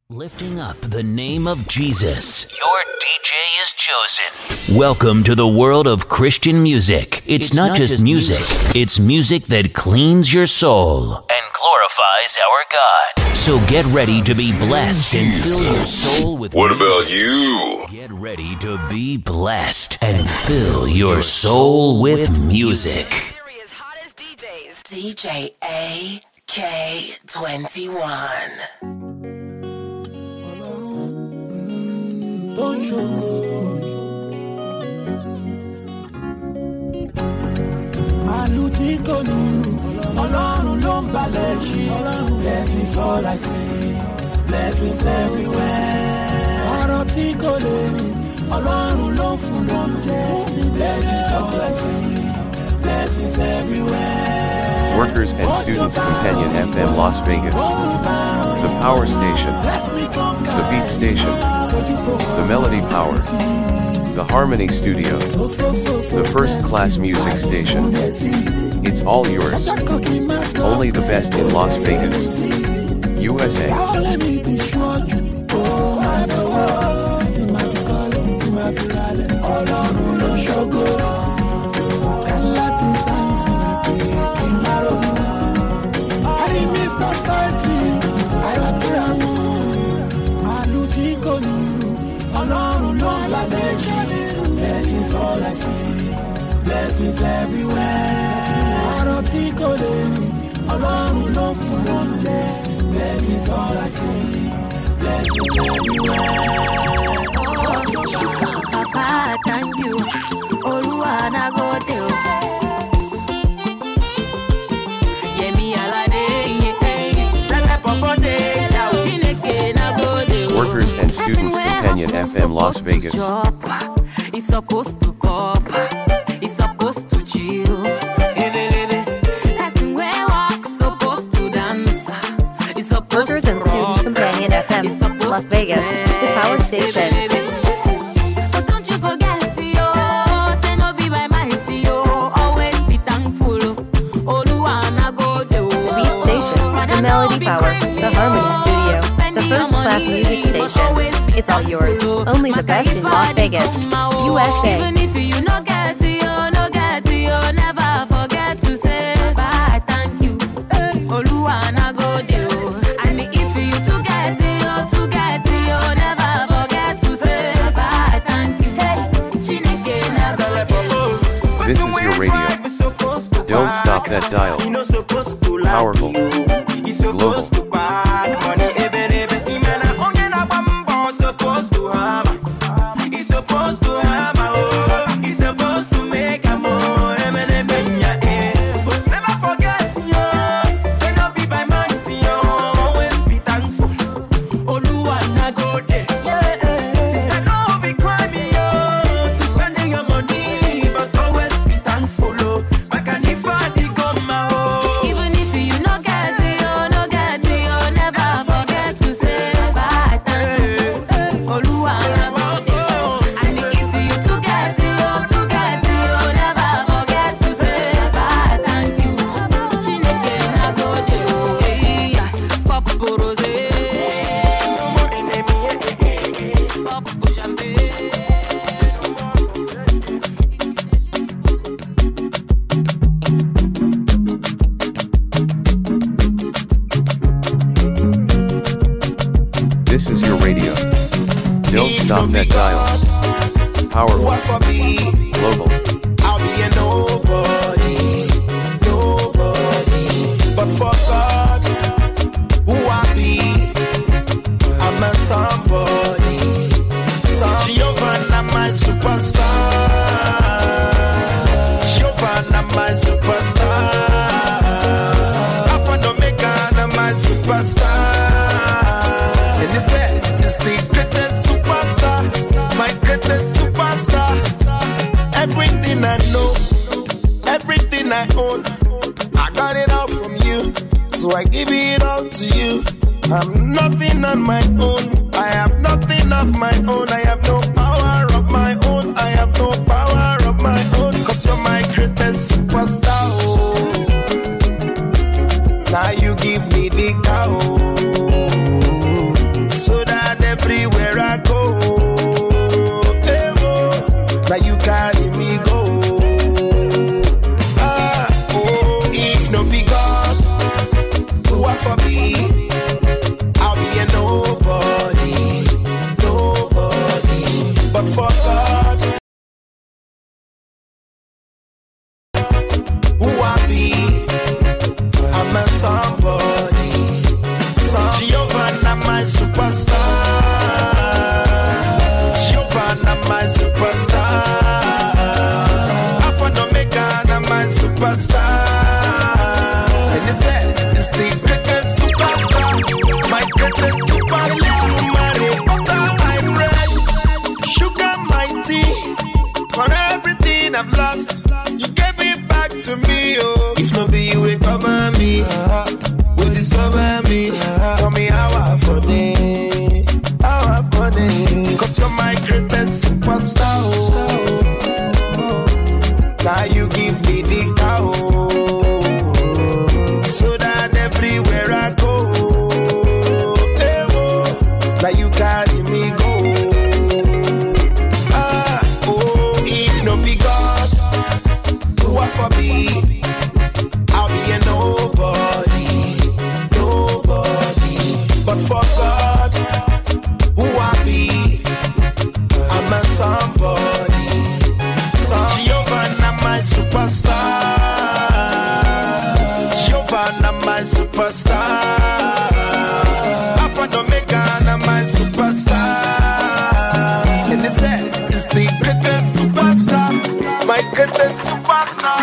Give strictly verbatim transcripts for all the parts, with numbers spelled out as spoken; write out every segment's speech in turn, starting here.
Lifting up the name of Jesus, your D J is chosen. Welcome to the world of Christian music. It's, it's not, not just, just music. music, it's music that cleans your soul and glorifies our God. So get ready to be blessed and fill your soul with What music. about you? Get ready to be blessed and fill your soul with music. D J A K twenty-one. Don't you go. Maluti konuru, Ọlọ́run ló ń balẹ̀ ṣí. Blessings all I see, blessings everywhere. Ọ̀rọ̀ tí kò lè rí, Ọlọ́run ló ń fún lóúnjẹ. Blessings all I see, blessings everywhere. Workers and Students Companion F M Las Vegas. The Power Station. The Beat Station. The Melody Power. The Harmony Studio. The First Class Music Station. It's all yours. Only the best in Las Vegas, U S A. Blessings all I see, blessings everywhere. Blessings all I see, blessings everywhere. Papa, thank you. Oluwana go tell. Workers and Students Companion F M Las Vegas. It's supposed to pop. It's supposed to chill. Workers and Students Companion F M Las Vegas, the Power Station. But don't you forget, yo, say no be by mighty, yo, always be thankful. Oluwana go do. The Beat Station, the Melody Power, the Harmony Studio, the First Class Music Station. It's all yours. Only the best in Las Vegas, U S A. Even if you no get it, yo, no get it, yo, never forget to say bye, thank you. Oluwana go do. And if you to get it, yo, to get it, yo, never forget to say bye, thank you. Chineke na go do. This is your radio. Don't stop that dial. Powerful. Global. This is your radio. Don't stop that dial. Powerful. Global. I'll be a nobody, nobody. But for God, who I be, I'm a somebody. Some Giovanna, my superstar. Giovanna, my superstar. Alpha and Omega, my superstar. And they said, it's the greatest superstar, my greatest superstar. Everything I know, everything I own, I got it all from you, so I give it all to you. I'm nothing on my own, I have nothing of my own, I have no power of my own, I have no power of my own, cause you're my greatest superstar. Oh. Now you give me the cow. So my superstar. Giovanna, my superstar. Alpha and Omega, my superstar. And they said, it's the greatest superstar. My greatest superstar. Marry, butter, my bread. Sugar, my tea. For everything I've lost, you gave it back to me, oh. If no be you, will cover me. Will discover me. Tell me how I've funny. How I've funny. Cause you're my greatest superstar, oh. Now you give me the cow. So that everywhere I go, eh, oh, now you carry me go. Ah, oh, if no be God, who are for me? I'll be a nobody, nobody. But for God, who I be, I'm a somebody. Some Giovanna, my superstar. Giovanna, my superstar. Alpha and Omega, my superstar. And they said, it's the greatest superstar. My greatest superstar.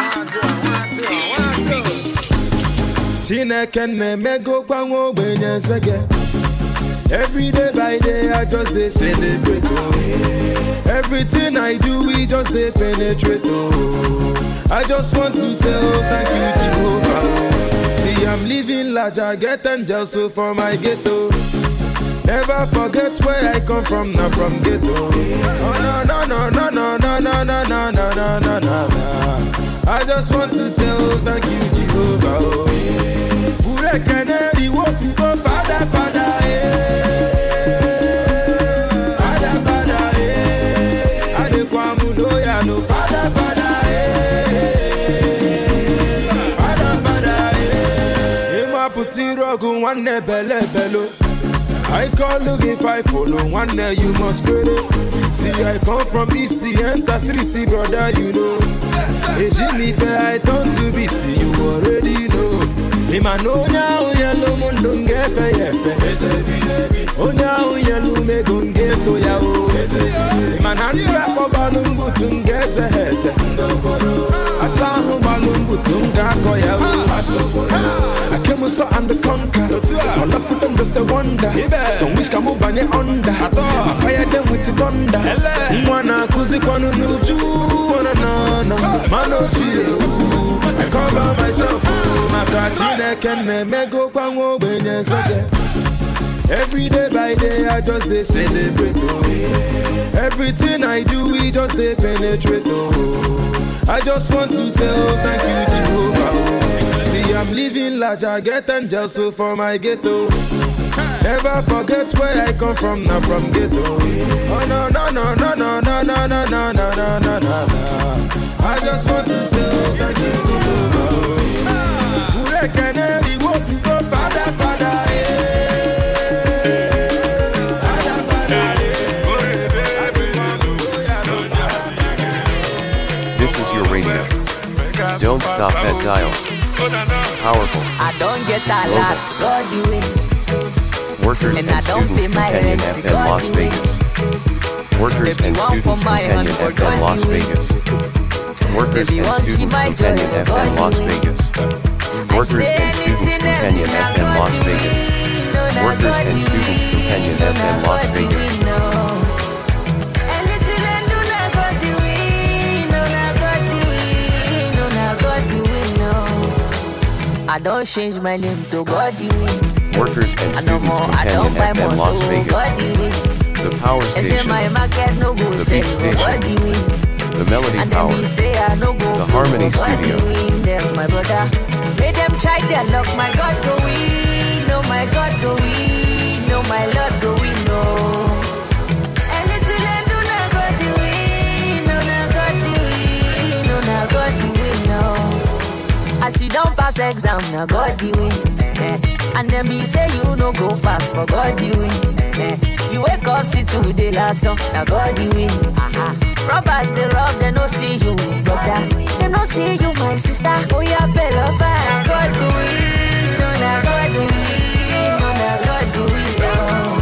Chineke na-emego kwanwo ogbenye nsege. Every day by day I just dey celebrate, oh. Everything I do we just dey penetrate, oh. I just want to say oh thank you Jehovah, oh. See I'm living large, I get angels so for my ghetto. Never forget where I come from, not from ghetto. Oh no no no no no no no no no no no no no. I just want to say oh thank you Jehovah, oh. Ure keneri wo to go father father, eh. Father father, eh. Adekwamu loya no father father, eh. Father father, eh. Ema puti rogu wane bele belo. I call look if I follow one day you must credit. See I come from East the enter street, brother you know. Hey Jimmy fair I turn to beast, you already know. Ima no now yellow moon don't get fair. Oh now yellow me gon get to ya o. Man hand rap o balloon butun get a hese. Asa ho balloon butun ga ko ya o. I came so under conquer. All of them just a wonder. Some wish come banye under. I fire them with the thunder. Mwana kuzi kwanu nuju. Wana na na mano chill. I cover myself. Every day by day I just dey celebrate, oh. Everything I do we just dey penetrate, oh. I just want to say oh thank you Jehovah, oh. See I'm living large, I get angels so for my ghetto. Never forget where I come from, not from ghetto. Oh no no no no no no no no no no no no no. I just want to say oh thank you Jehovah, oh. Canary, what you go, father, father, This is your radio. Don't stop that dial. Powerful. I don't get a lot, God you it. Workers and, and Students Companion F M Las Vegas. Workers and Students Companion F M Las Vegas. Workers and Students Companion F M Las Vegas. Workers and Students Companion F M Las Vegas. Workers and Students Companion F M Las Vegas. I don't change my name to God you. Workers and Students Companion F M Las Vegas. The Power Station. The Beat Station. The Melody Power. The Harmony Studio. My brother, make them try their luck. My God go win, no my God go win, no my Lord go win, no. Anything I do now God do win, no now God do win, no now God do win, no. As you don't pass exam, now God do win, and then be say you no go pass, but God do win. You wake up, see today last song, now God do win. Robbers they rob, they no see you, brother. They no see you, my sister. Oh yeah, better fast. God do it, no na God do it, no na God do it.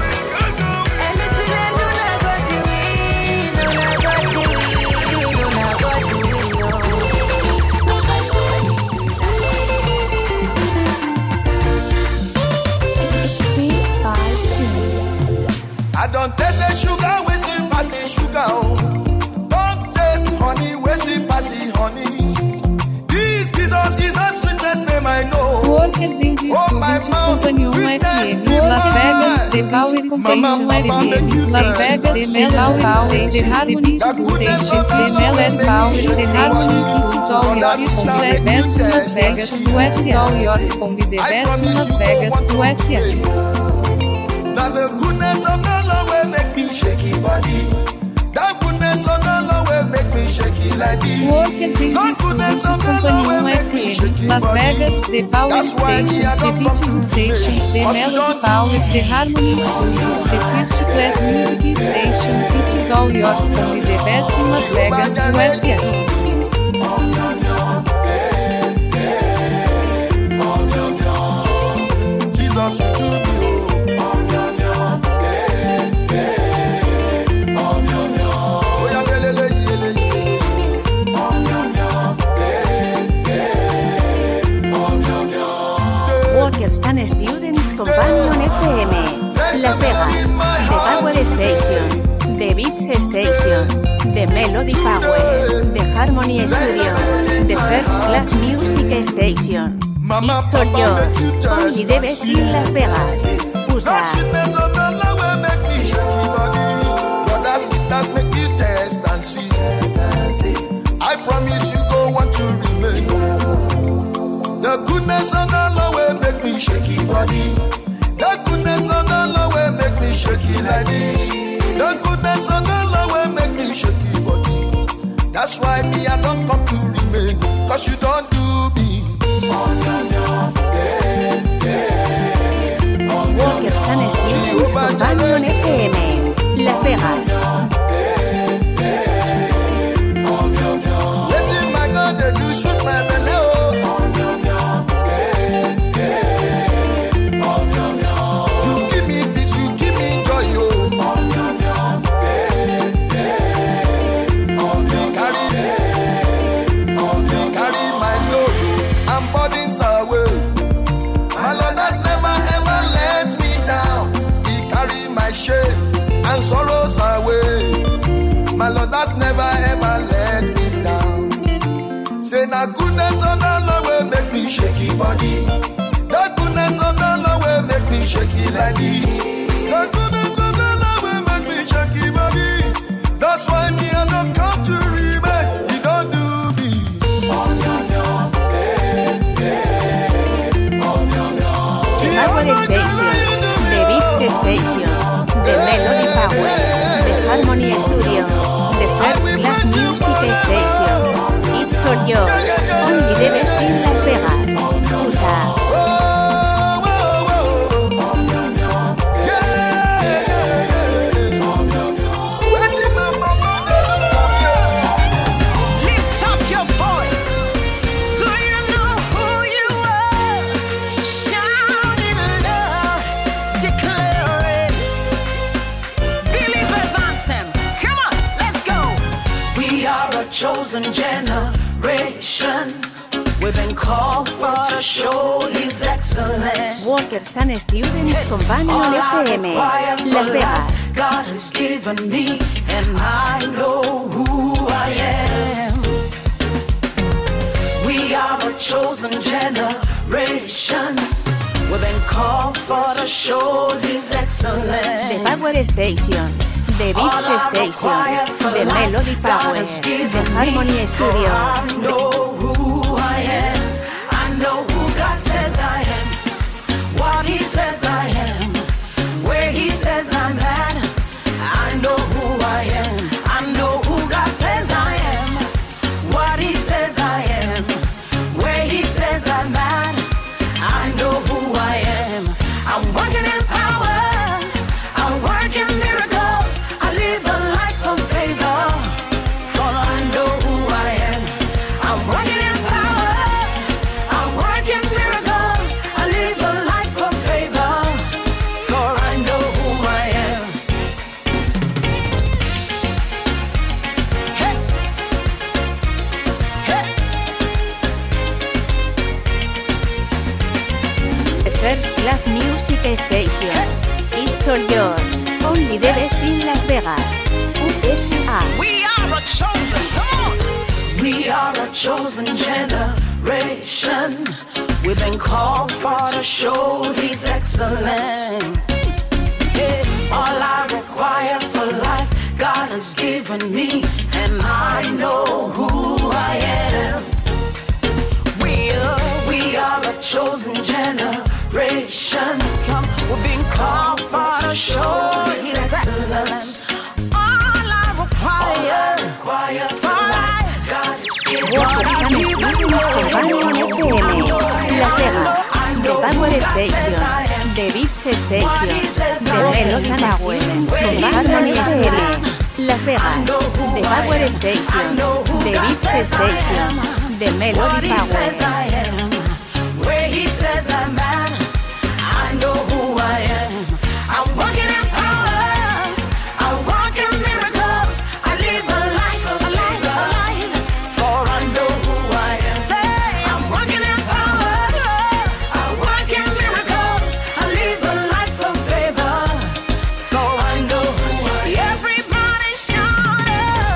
I don't taste the sugar, we sweet passing sugar. Oh. Don't taste honey, we sweet passing honey. This Jesus is the sweetest name I know. Workers in Discoveries Companion F M, Las Vegas, The Power Station R D, Las Vegas, The Mel Power, The Harmony Station, The Mel S Power, The Harmony Cities All Yours com The Best Las Vegas, U S A All Yours com The Best Las Vegas, U S A. Now the goodness of the Lord will make me shaky body. The goodness of the Lord will make me shaky like this. Workers in Discoveries Companion F M, Las Vegas, The Power Station, The Beaches Station, The Melody Power, The Harmony Studio, The First Class Music Station, Beaches All Yours com The Best in Las Vegas, U S A. Jesus to me. Workers and Students Companion F M, Las Vegas, The Power Station, The Beats Station, The Melody Power, The Harmony Studio, The First Class Music Station, It's All Yours, Only The Best in Las Vegas, U S A. I promise you go want to remain. The goodness of the Lord will make me shaky body. The goodness of the Lord will make me shaky like this. The goodness of the Lord will make me shaky body. That's why me I don't come to remain. Cause you don't do me. Workers and Students Companion F M, Las Vegas. Letting my God they do sweet my belly. And sorrows away. My Lord has never ever let me down. Say now goodness of the Lord will make me shaky body. The goodness of the Lord will make me shaky like this. The goodness of the Lord will make me shaky body. That's why me I don't come to remain. He don't do me. Power Station, The Beats Station, The Melody Power, The Harmony Studio, The First Class Music Station, It's All Yours, Only The Best in Las Vegas, U S A. Chosen generation, we've been called for to show His excellence. Workers and Students Companion F M, Las Vegas. God has given me, and I know who I am. We are a chosen generation. We've been called for to show His excellence. The Power Station, The Beats Station, The Melody Power, The Harmony Studio. I know who I am. I know who God says I am. What He says I am. Where He says I'm at. I know who I am. I know who God says I am. What He says I am. Where He says I'm at. I know who I am. I'm working in power. I work in miracles. I live a life of favor. For I know who I am. I'm working in power. I work in miracles. I live a life of favor. For I know who I am. Hey. Hey. The First Class Music Station, It's All Yours, only the best in Las Vegas. U S A. We are a chosen, come on. We are a chosen generation. We've been called for to show His excellence. Yeah. All I require for life, God has given me, and I know who I am. We are, we are a chosen generation. Come, we've been called for to show His excellence. All I require, require for life, God has given me. Las Vegas, The Power Station, The Beats Station, The Melos and Power, Harmony F M. Las Vegas, The Power Station, The Beats Station, The Melody Power. Where He says I'm at, I know who I am. I'm walking in power, I walk in miracles, I live a life of a life, a life, for I know who I am. Say, I'm walking in power, I walk in miracles, I live a life of favor, for I know who I am. Everybody shout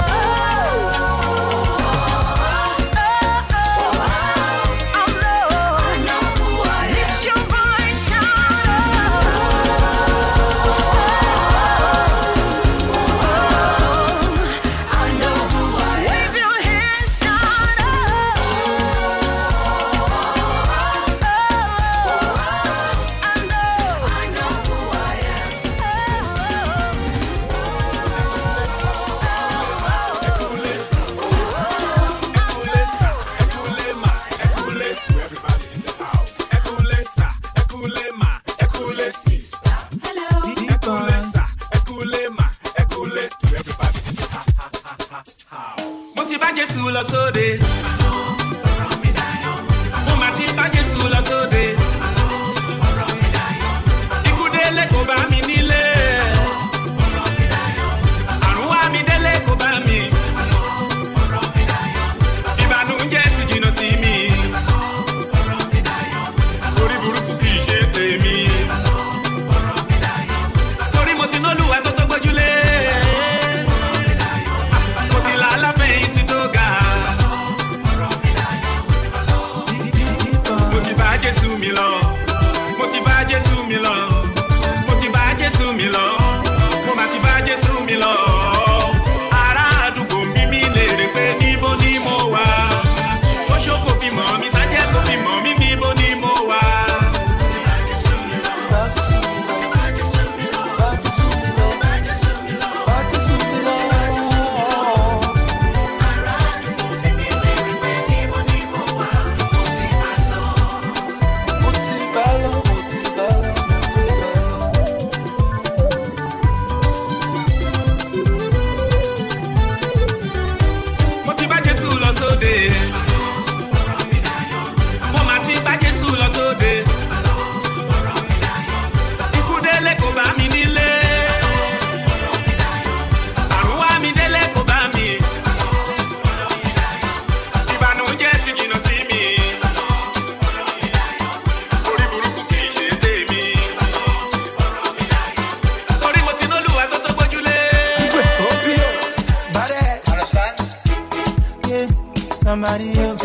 somebody else.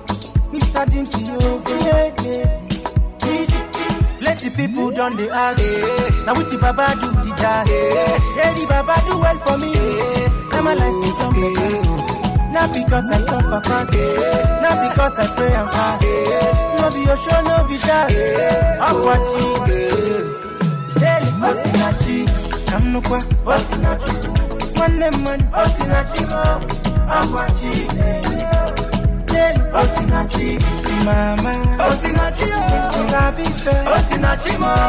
Mister Dimsy over yeah, yeah. Plenty people done the ask. Yeah. Now which the Baba do the jazz? Yeah. Yeah, the Baba do well for me. Yeah. Now my life is done better. Yeah. Not because I suffer fast. Yeah. Not because I pray and fast. Yeah. No be your show, no be jazz. Yeah. I'm watching. Daily Osinachi. I'm no qua Osinachi. One name man Osinachi. I'm watching. Osinachi, mama. Osinachi, Osinachi,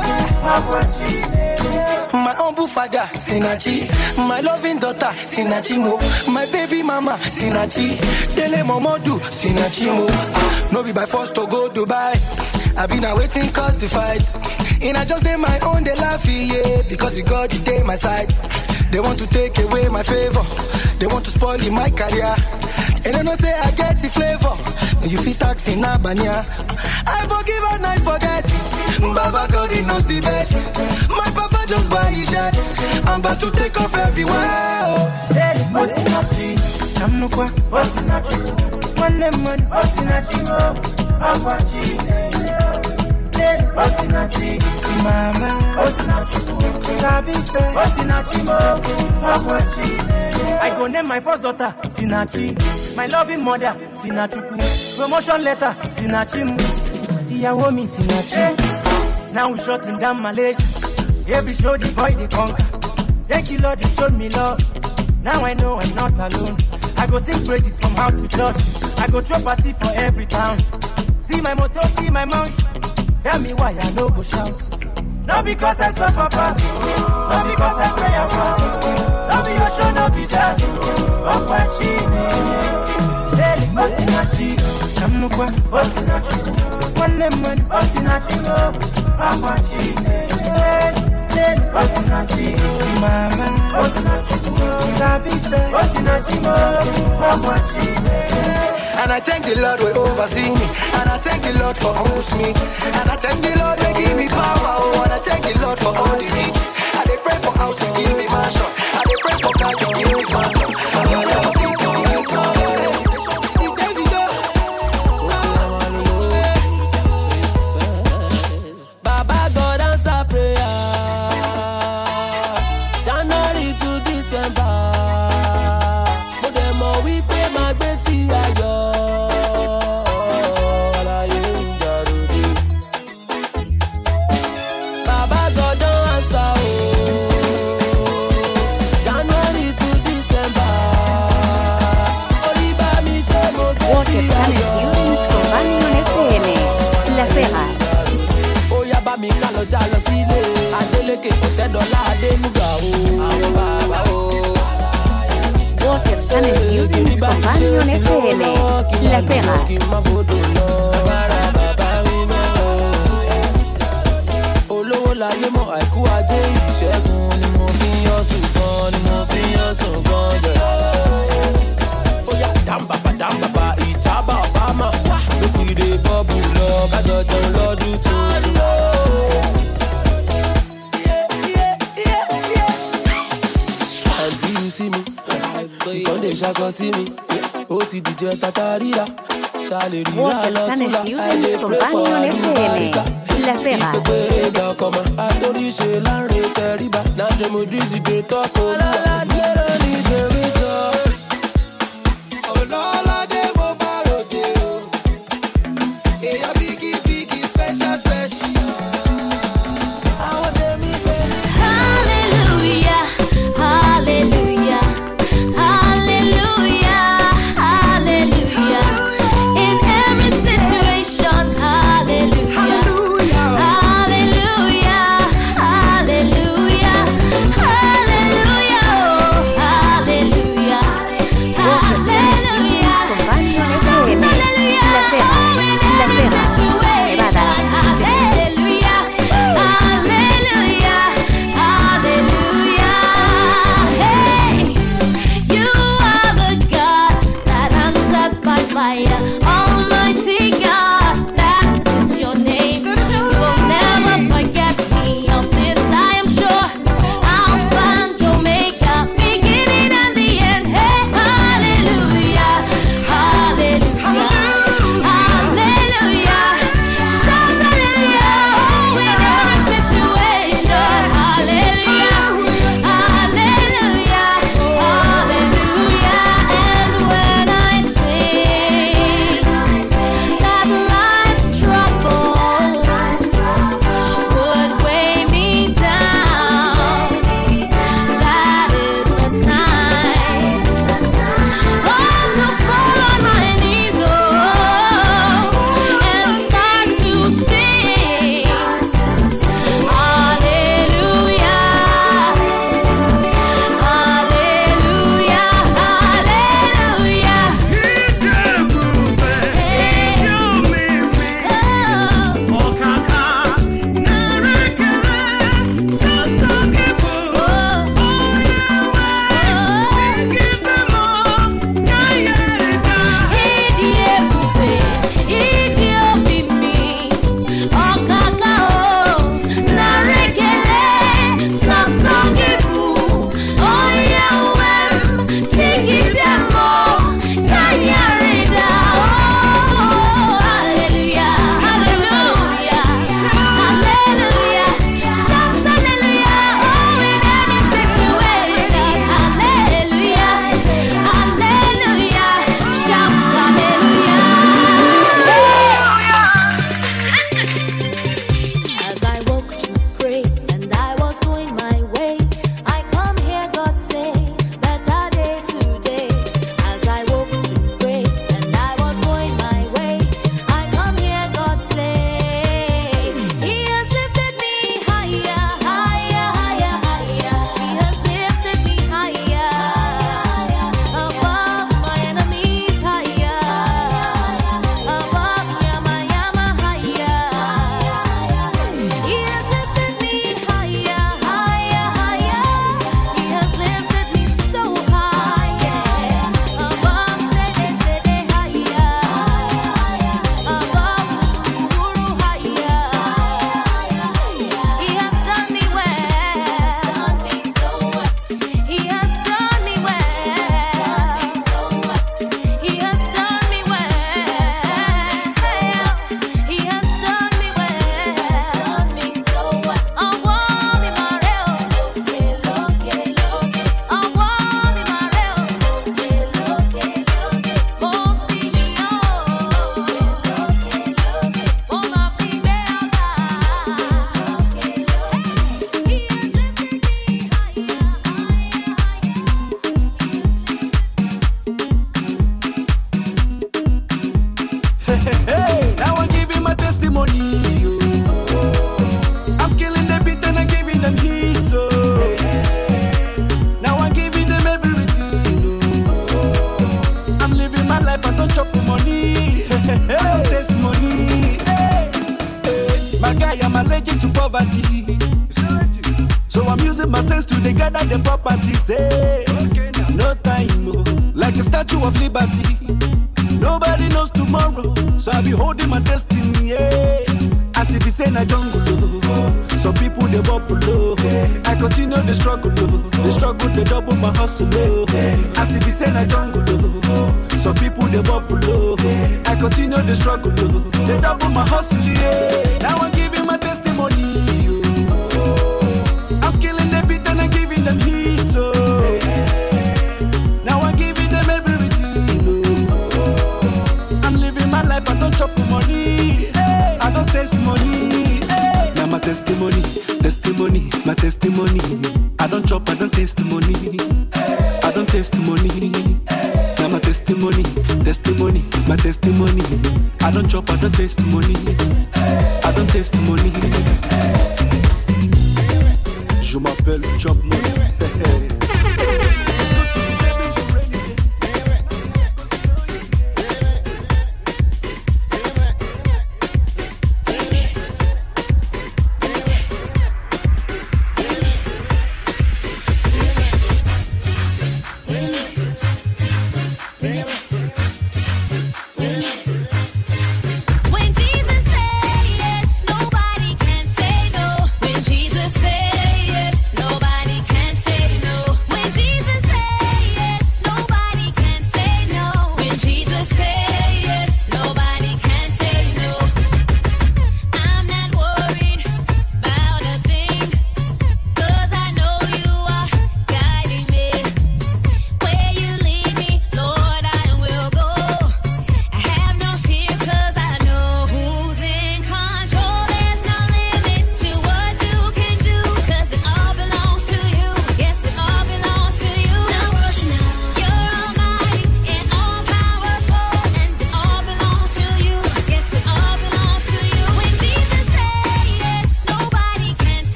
Osinachi, my humble father, Sinachi. My loving daughter, Sinachi mo. My baby mama, Sinachi. Dele Momodu, Sinachi mo. No be by force to go Dubai. I been awaiting cause the fight. And I just did my own, they laugh, yeah. Because it got the day my side. They want to take away my favor. They want to spoil my career. And I know say I get the flavor. You feel tax in Abanya. I forgive and I forget. Baba God, he knows the best. My papa just buy his jet. And number to take off everywhere. Oh. Hey, Osinachi, I'm no kwa, Osinachi. One name man, Osinachi, oh, Apache. Hey, Osinachi, Mama, Osinachi. Tabife, Osinachi, oh, Apache. I go name my first daughter, Sinachi. My loving mother, Sinachuku. Promotion letter, Sinachi. Iyawo mi Sinachi. Now we shutting down Malaysia. Every show the boy they conquer. Thank you Lord, you showed me love. Now I know I'm not alone. I go sing praises from house to church. I go throw party for every town. See my motto, see my mouth. Tell me why I no go shout. Not because I suffer past. Not because I pray a fast. Not be your show, not be jazz. Apache, hey, Osinachi. I'm no kwa, Osinachi. One name man, Osinachi, oh, Apache, hey. Osinachi, Mama, Osinachi, Tabife, Osinachi, Apache. And I thank the Lord will oversee me. And I thank the Lord for host me. And I thank the Lord will give me power. Oh, and I thank the Lord for all the riches. And they pray for house to give me mansion. And they pray for God to give me mansion. And I love you, you, you, you. Baba God answer prayer. January to December. Mo dem mo wí pé máa gbé sí ayọ̀. Las Vegas. Oya bá mi ká lọ já lọ sílé. Adeleke kò tẹ́ dọ́là Adénúgà o. Àwọn bàbá o. Walker Sun Students Companion F M. Las Vegas. Olówó láyé mọ́ àìkú ajé ìṣẹ́gun ni mo fi yán sùn gan ni mo fi yán sùn gan jẹ. Oya dàmbàbà dàmbàbà ìjábà Obama wá. Lókùnrin bọ́ọ̀bù lọ kájọ jẹun lọ́dún tuntun. Àǹtí you see me, ìkànnì ìṣàkọ sí mi, ó ti dìjẹ tata ríra, ṣàlè ríra lọ́túnla, àìlè pray for àlùbáríkà. Las Vegas. Ìpèpèrè ìgbà ọkọ̀mọ̀, àtòríṣe láńre tẹríba, náà jẹ́ mo dí sí dé tọ́kọ̀ olúwa. Alálàjẹ́rọ̀ ní tèmi jọ. Olóládé mo bá ròde o. Èèyàn bíkí bíkí special special. Àwọn tèmi tèmi. Hallelujah, hallelujah, hallelujah, hallelujah. In every situation, hallelujah, hallelujah, hallelujah, hallelujah, hallelujah. poverty. So I'm using my sense to gather the property. Say, no time, oh, like a statue of liberty. Nobody knows tomorrow, so I'll be holding my destiny. Yeah. As if it's in a jungle, oh. Some people they bubble, oh. I continue the struggle, oh. The struggle they double my hustle, oh. As if it's in a jungle, oh. Some people they bubble, oh. I continue the struggle, oh. They double my hustle, yeah. Now I'm giving my testimony, oh. I'm killing the beat and I'm giving them heat, oh. Now I'm giving them everything, oh. I'm living my life, I don't chop money, I don't taste money. Now my testimony, testimony, my testimony. I don't chop, I don't taste money, I don't taste money. Now my testimony, testimony, my testimony. I don't chop, I don't taste money, I don't taste money. Je m'appelle Chop Money.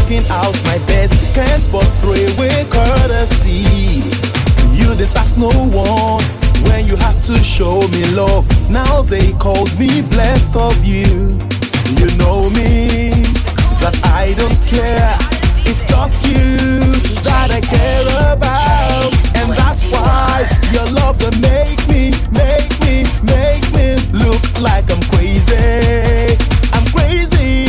working out my best. Can't but throw away courtesy. You didn't ask no one when you had to show me love. Now they called me blessed of you. You know me, that I don't care. It's just you that I care about. And that's why your love will make me, make me, make me look like I'm crazy. I'm crazy.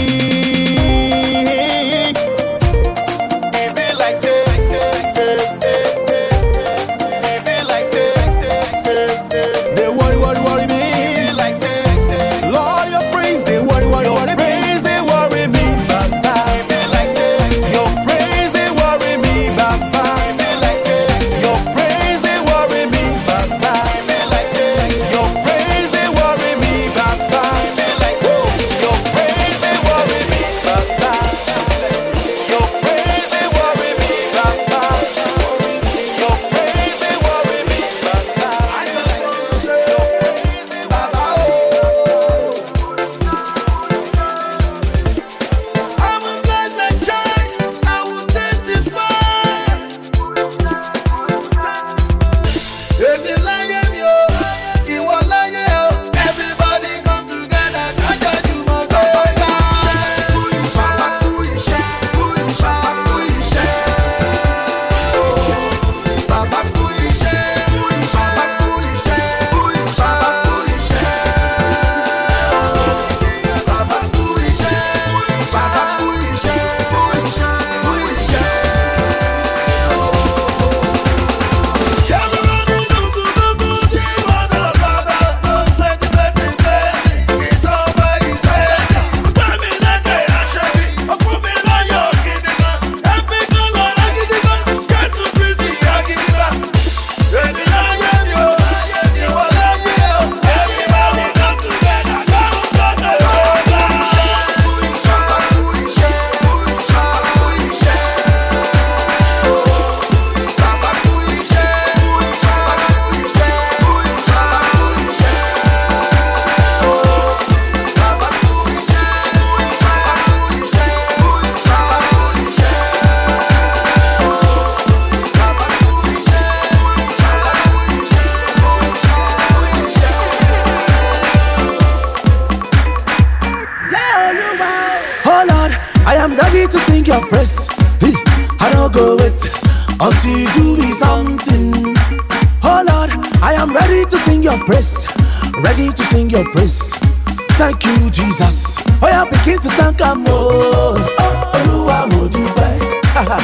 Until you do me something. Oh Lord, I am ready to sing your praise. Ready to sing your praise. Thank you, Jesus. Oh, I begin to thank Him. Oh, oh, Oluwa mo dupe.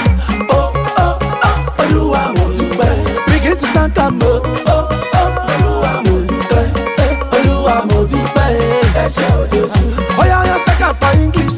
Oh, oh, oh, Oluwa mo dupe. Begin to thank Him. Oh, oh, oh, Oluwa mo dupe. Oluwa mo dupe. Oh, yeah, yeah, take up for English.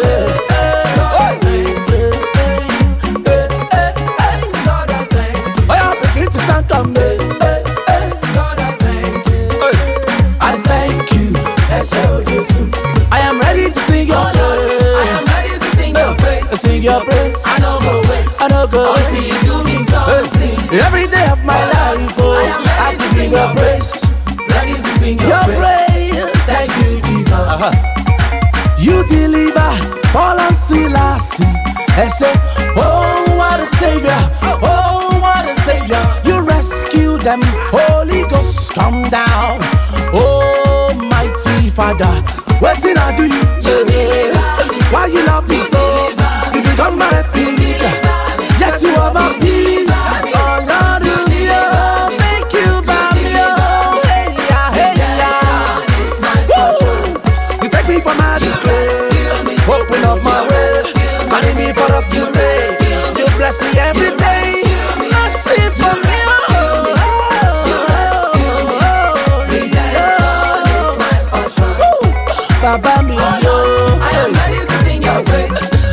Your praise. I don't go wait. I don't go wait until you do me something. Hey. Every day of my life, oh, I am ready I to sing your praise. Ready to sing your, your praise. praise. Thank you, Jesus. Uh-huh. You deliver Paul and Silas. And say, oh, what a savior. Oh, what a savior. You rescue them. Holy Ghost, come down. Oh, mighty Father. What did I do you? You deliver me. Why you love me so? Come my feet. Yes, you are my peace. Oh Lord, you make you bow low. Hey yeah, hey yeah. You take me from my clay, open up my way, money me for up to stay. You bless me every day. Mercy for me. Baba me, yo. I am ready to sing your praise.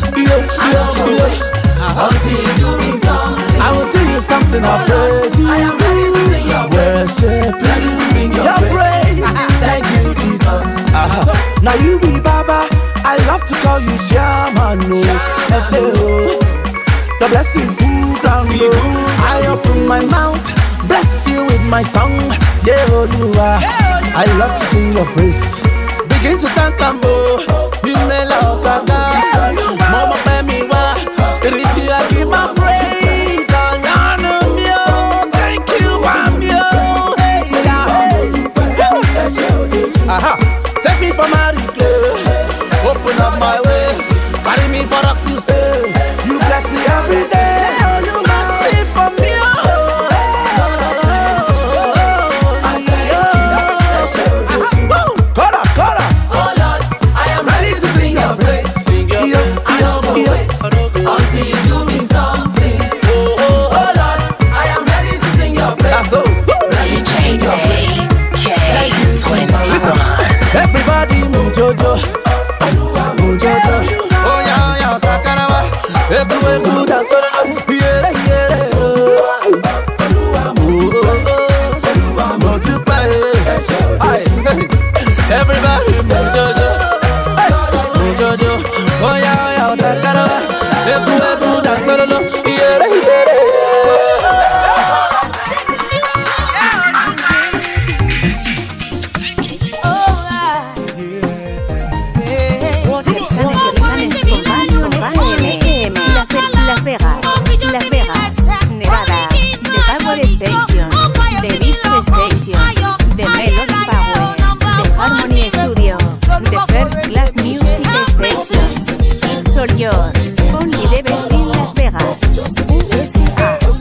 Until you do me something, I will do you something. I'll praise you. I am ready to sing your worship. Ready to sing your, your praise. praise. Thank you, Jesus. Uh-huh. Now you be Baba. I love to call you Shaman. No, I say oh, the blessing full ground. Oh, I open my mouth, bless you with my song. Yeah, oh, you are. I love to sing your praise. Begin to thank Him. Oh, you may love Baba. Mama, baby. Aha. Take me for Marie Claire. Open up my way. Carry me for up to stay. You bless me every day. You must save for me. Chorus, chorus. Oh Lord, I am ready to sing your praise. Sing your praise. I don't go wait until you do me something. Oh, oh, oh Lord, I am ready to sing your praise. That's all. Ready to sing your praise. Listen, everybody move Jojo. Move Jojo. Oh yeah, yeah, Takarawa. Everywhere good and so yeah, yeah. Multiply. Everybody move Jojo. Move Jojo. Oh yeah, yeah, Takarawa. Everywhere good and so yeah, yeah. Las Vegas, Las Vegas, Nevada, The Power Station, The Beats Station, The Melody Power, The Harmony Studio, The First Class Music Station. Soy yo, Only de Vestir Las Vegas, U S A.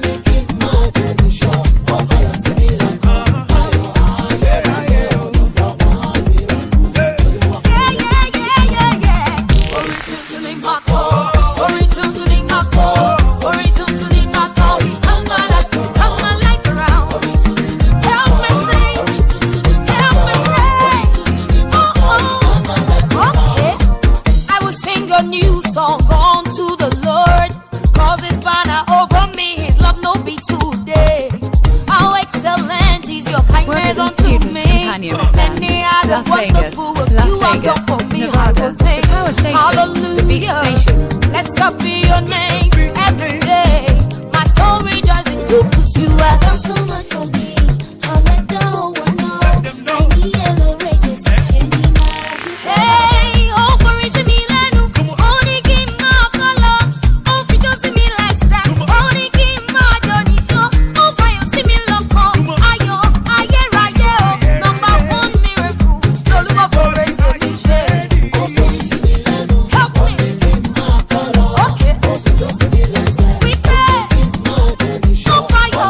Las Vegas, Las Vegas, Nevada, the Power Station, the Beat Station. Blessed be your name every day. My soul rejoices in you because you have done so much for me. I'll let the whole world know. I need yellow rages to change my life. Hey, oh, for is me lenu. Only give my color. Oh, for just me like that. Only give my Johnny show. Oh, for you see me loco. Ayo, aye, aye, oh. Number one miracle. No look for praise to be shared. Oh, for is me lenu. Help me. Okay. We pray. Oh, fire.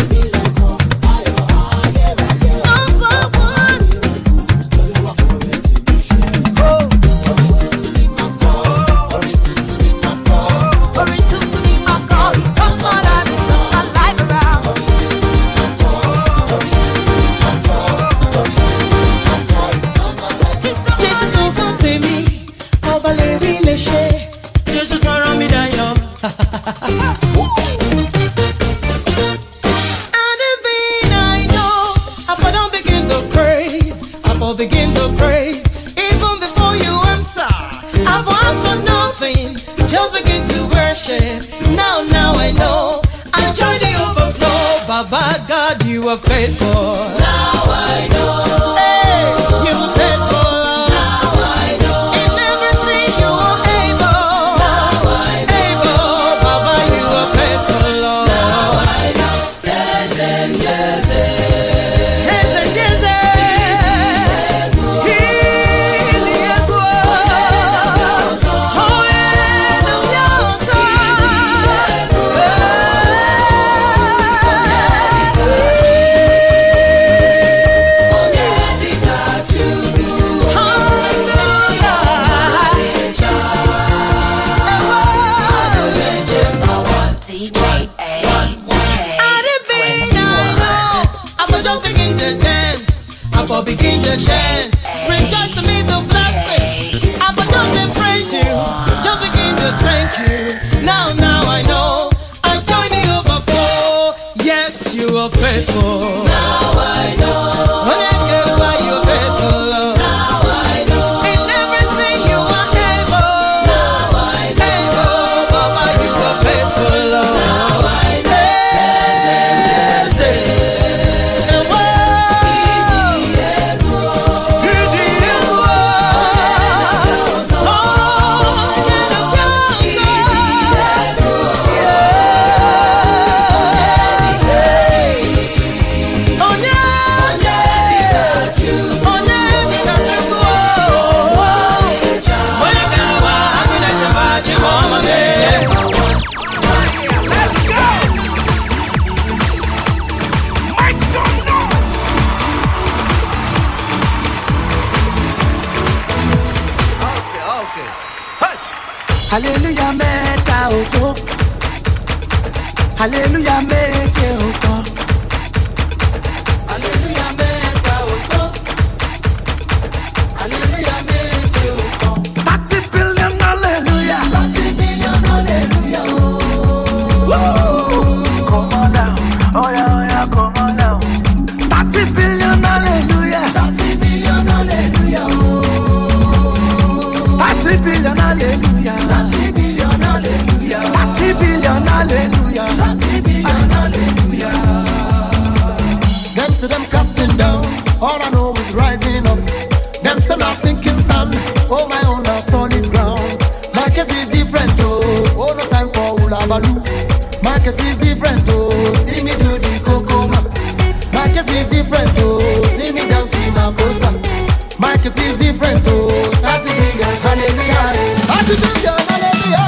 Begin to praise even before you answer. I've asked for nothing, just begin to worship. Now, now I know I enjoy the overflow. Baba God, you are faithful. Now I know. Hey, you are faithful. Now I know. In everything you are able. Now I know. Able, Baba, you are faithful, Lord. Now I know. Yes and yes. Yes and yes. Oh yeah. Hallelujah mẹ́ta ògo. Hallelujah méje ògo. Hallelujah mẹ́ta ògo. Hallelujah méje ògo. Thirty billion hallelujah. Thirty billion hallelujah. Come on down. Oh yeah, oh yeah, come on down. Thirty billion hallelujah. Thirty billion hallelujah. Thirty billion hallelujah. Thirty billion hallelujah. Thirty billion hallelujah. Thirty billion hallelujah. Them say them casting down. All I know is rising up. Them say now sinking sand. Oh my own now solid ground. My case is different oh. Oh no time for hula baloo. My case is different oh. See me do the cocoa. My case is different oh. See me dance in a coaster. My case is different oh. Thirty billion hallelujah. Thirty billion hallelujah.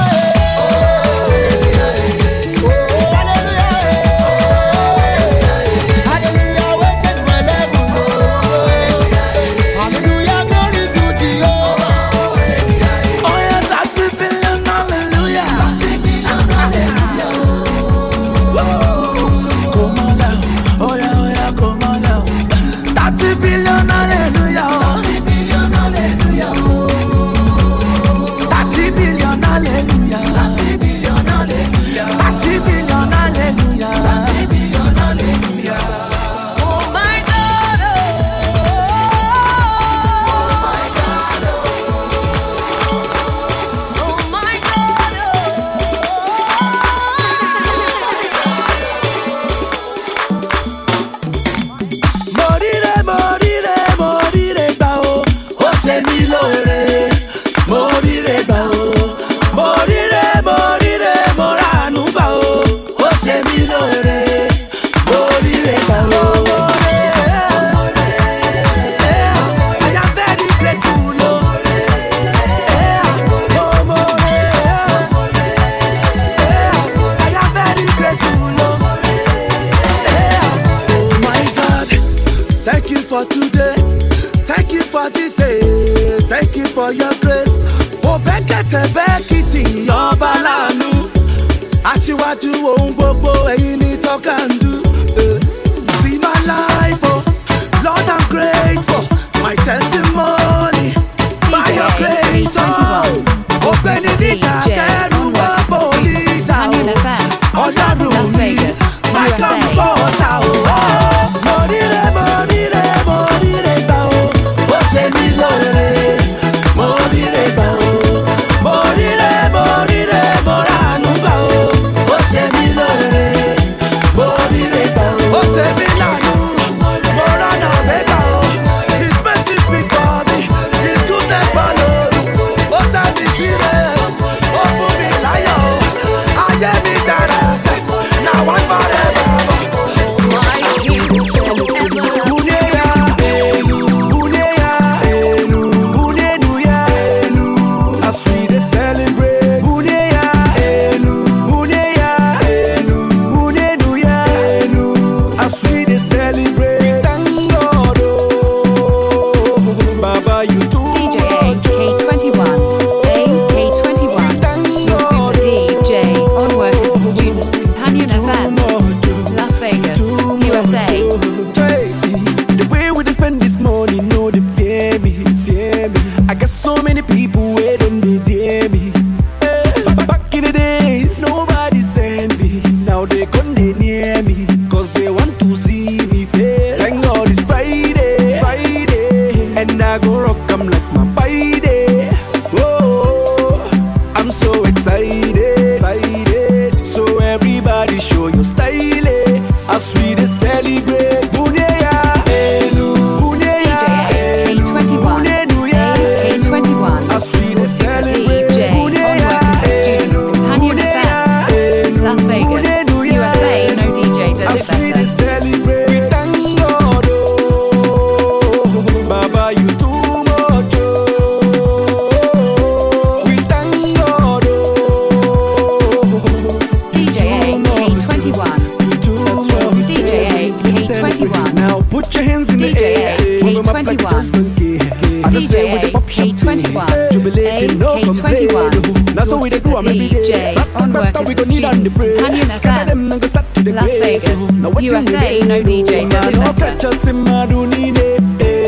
Now put your hands in the air. D J A K twenty-one. the same with the pop champagne. Jubilating, no complaint. That's how we do them every day. On work as a student, Companion F M, Las Vegas, U S A. No D J does it better. Catch us in Madunine,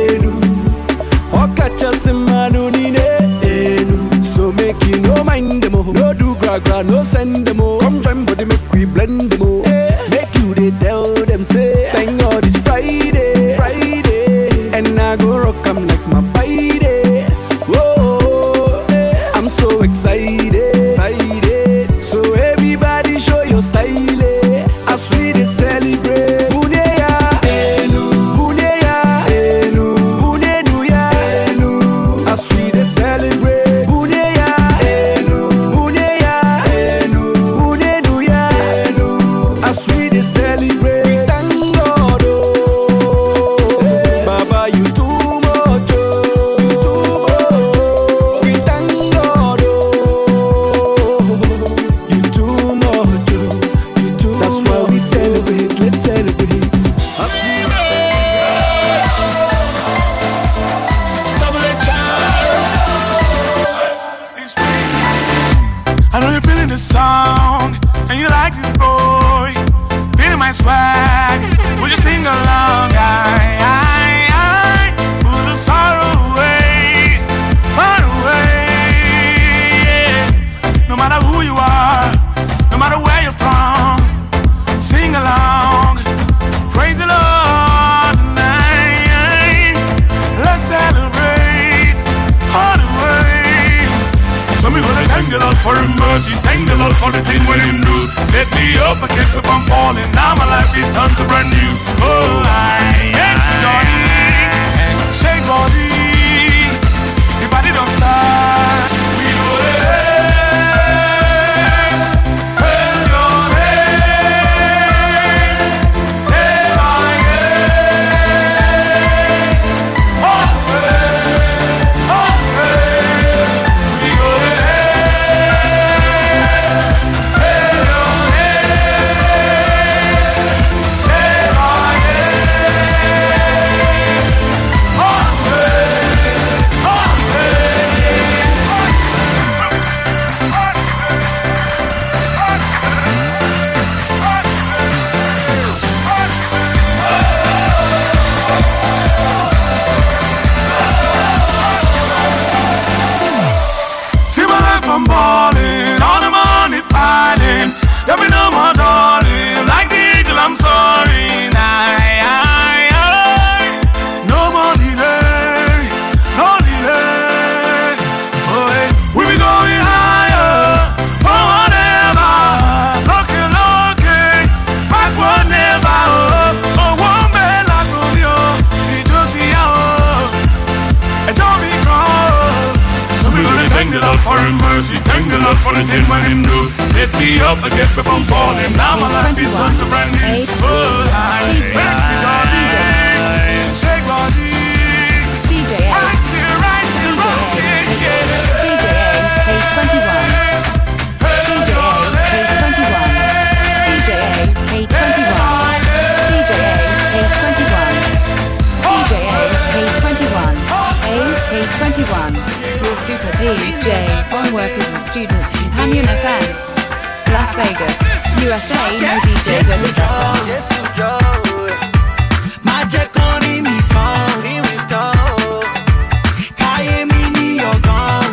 or catch us in Madunine. So make you no mind them, no do gra gra, no send them. Come join body, make we blend them. Make you they tell them say, thank God it's Friday, Friday, and I go rock 'em like my Friday. Whoa, I'm so excited, excited. So everybody show your style as we they celebrate. Buneya, enu, buneya, enu, bunenuya, enu, as we they celebrate. Buneya, enu, buneya, enu, bunenuya, enu, as we they celebrate. We thank God, oh, Baba, you too much, oh, you too much. We thank God, oh, you too much, oh, you too much. That's why we celebrate, let's celebrate. As we I know you're feeling the sound, and you like this boy, feeling my swag. Would you sing along? I, I, I, put the sorrow away, far away. Yeah. No matter who you are, no matter where you're from, sing along, praise the Lord tonight. Let's celebrate all the way. So me gonna thank the Lord for His mercy, thank the Lord for the thing when Him do. Set me up, I kept up on falling. Now my life is turned to brand new. Oh, I, everybody, shake body, your body don't start. We go hey, hey, your head, day by day. Oh, hey, oh, hey, we go see my life, I'm balling, all the money's piling. Let me know, my darling, like the eagle, I'm soaring. I, I, I, no more delay, no delay. Oh, hey. We be going higher, for whatever. Looking, looking, backward never. Oh, oh, one bella go, the duty, oh, and don't be cold. So we gonna thank the Lord for His mercy, thank the Lord for the thing when Him do. Let me up and get me from falling. Now my life is turned to brand new. Oh, I, I, shake body. D J A, Right here, right here, right here, yeah. D J A, page twenty-one. D J A, page twenty-one. D J A, page twenty-one. D J A, page twenty-one. D J A, page twenty-one. A, page twenty-one. Your super D J on Workers and Students Companion F M. Las Vegas, U S A. No D J does it better. Magic on in me phone, in me phone. Kaye mi ni ogan.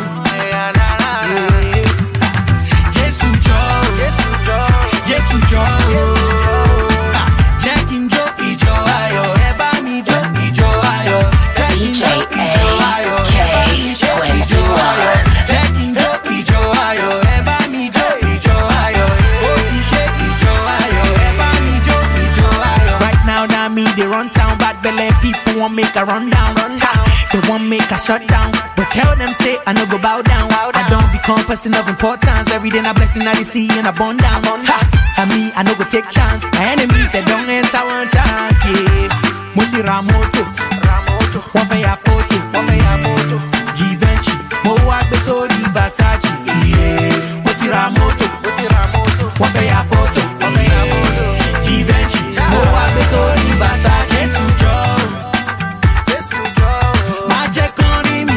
Jesu Joe, Jesu Joe, Jesu Joe. Jackin' Joe, Ijo ayo, eba mi jo, Ijo ayo. Jackin' Joe, Ijo ayo, eba mi jo, Ijo ayo. Jackin' Joe, Ijo ayo, eba mi jo, Ijo ayo. Oti she Ijo ayo, eba mi jo, Ijo ayo. Right now, now me they run town, bad belly people want make a run down, run down. They want make a shut down, but tell them say I no go bow down. I don't become person of importance. Every day na blessing I dey see in abundance. Ha! And me I no go take chance. My enemies they don't enter one chance. Yeah, Moti Ramoto, Ramoto, one for your photo, one for your photo. Givenchy, mo wa gbe sórí Versace. Yeah, Moti Ramoto, Moti Ramoto, one for your photo, one for your photo. Givenchy, mo wa gbe sórí Versace. Jesu Joe, Jesu Joe. Magic on him.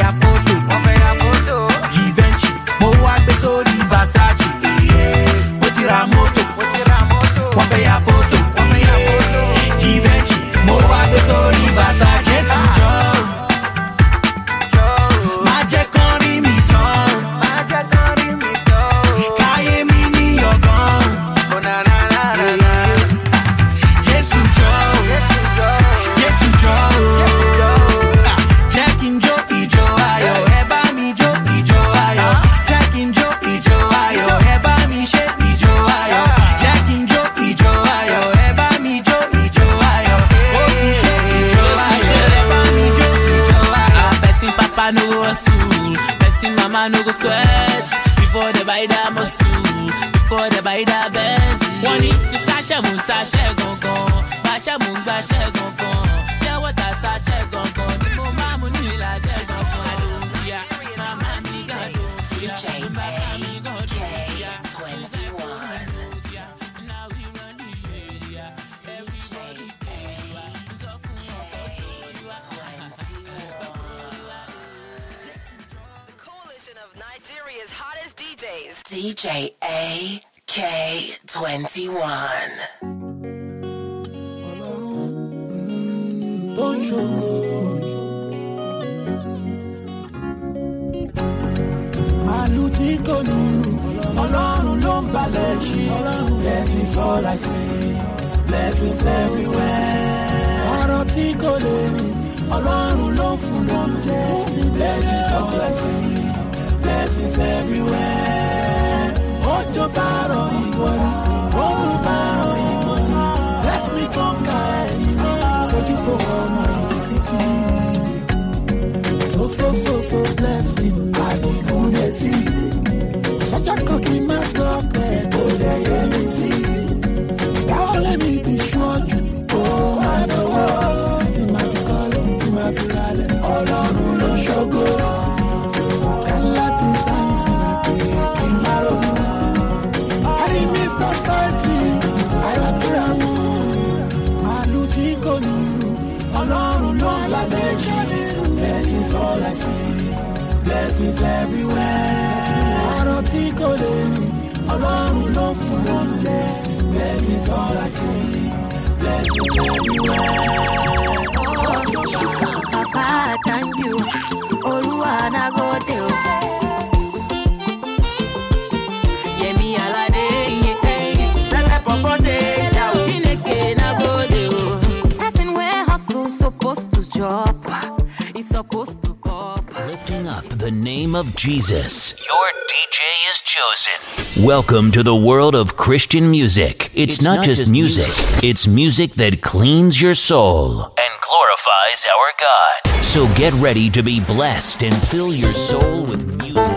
ya photo, wọ́n fẹ́ ya photo. Givenchy, mo wá gbé sórí Versace. Mo ti ra moto, mo ti ra moto. Wọ́n fẹ́ ya photo, wọ́n fẹ́ ya photo. Givenchy, mo wá gbé sórí Versace. Jésù jọ. Má jẹ́ kán rí mi tán. Má jẹ́ kán rí mi tán. Káyé mi ní ọ̀gán. Oh na na na na na. Jésù jọ. Jésù jọ. Jésù jọ. Jésù jọ. Jẹ́ kí n jó ìjó ayọ̀, ẹ bá mi jó ìjó ayọ̀. Jẹ́ kí n jó ìjó ayọ̀, ẹ bá mi ṣe ìjó ayọ̀. Jẹ́ kí n jó ìjó ayọ̀, ẹ bá mi jó ìjó ayọ̀. Ó ti ṣe ìjó ayọ̀, ẹ bá mi jó ìjó ayọ̀. Person papa no go hustle, person mama no go sweat. Before they buy that muscle, before they buy that Benz. Wọ́n ní kí sáṣẹ́ mú sáṣẹ́ gangan, gbàṣẹ́ mú gbàṣẹ́ gangan. Jẹ́wọ́ ta sáṣẹ́ gangan, ni mo máa mú ní ìlàjẹ́ gangan. Àdókìá, màmá mi gàdó. D J A K twenty-one. Now we run the area. Everybody pay. So fún ọkọ̀ tó The coalition of Nigeria's hottest D Js. D J A K twenty-one. Don't ṣògo. Màálù tí kò lùlù, Ọlọ́run ló ń balẹ̀ ṣí. Blessings all I see, blessings everywhere. Ọ̀rọ̀ tí kò lè rìn, Ọlọ́run ló ń fún lóúnjẹ. Blessings all I see, blessings everywhere. Òjò bá rọ̀ ìwọ ni, oòrùn bá rọ̀ ìwọ ni. Bless me conquer ẹ̀yìn mi, ojú fò ọmọ ìdíkìtì. So so so so blessing, àdìgún lè sí. Sọ́jà kan kì í má gbọ́ pé kò lè yé mi sí. Dáwọ́ lẹ́mi ti ṣọ́jú, ó máa dọ̀wọ́. Tí máa fi kọ́lé, tí máa fi ralẹ̀, Ọlọ́run ló ṣògo. Kàn láti sáyẹ́nsì pé kí n má ronú. Àrí Mister Sáìtì, àrà tíra mú. Màálù tí kò nílù, Ọlọ́run ló ń lálẹ́ ṣe. Blessings all I see, blessings everywhere. Ọ̀rọ̀ tí kò lè rìn, Ọlọ́run ló fún lóúnjẹ. Blessings all I see, blessings everywhere. Papa, thank you. Olúwa na go de o. Yemi Alade, yeah. Sẹ́lẹ̀ pọ̀pọ̀ dé yà ó. Chineke na go de o. Person wey hustle supposed to chop. He's supposed to pop. Lifting up the name of Jesus, your D J is chosen. Welcome to the world of Christian music. It's, it's not, not just, just music, music, it's music that cleans your soul and glorifies our God. So get ready to be blessed and fill your soul with music.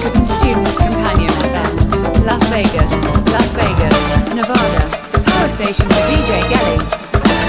Workers and Students Companion F M. Las Vegas, Las Vegas, Nevada. The power station for D J Gelly.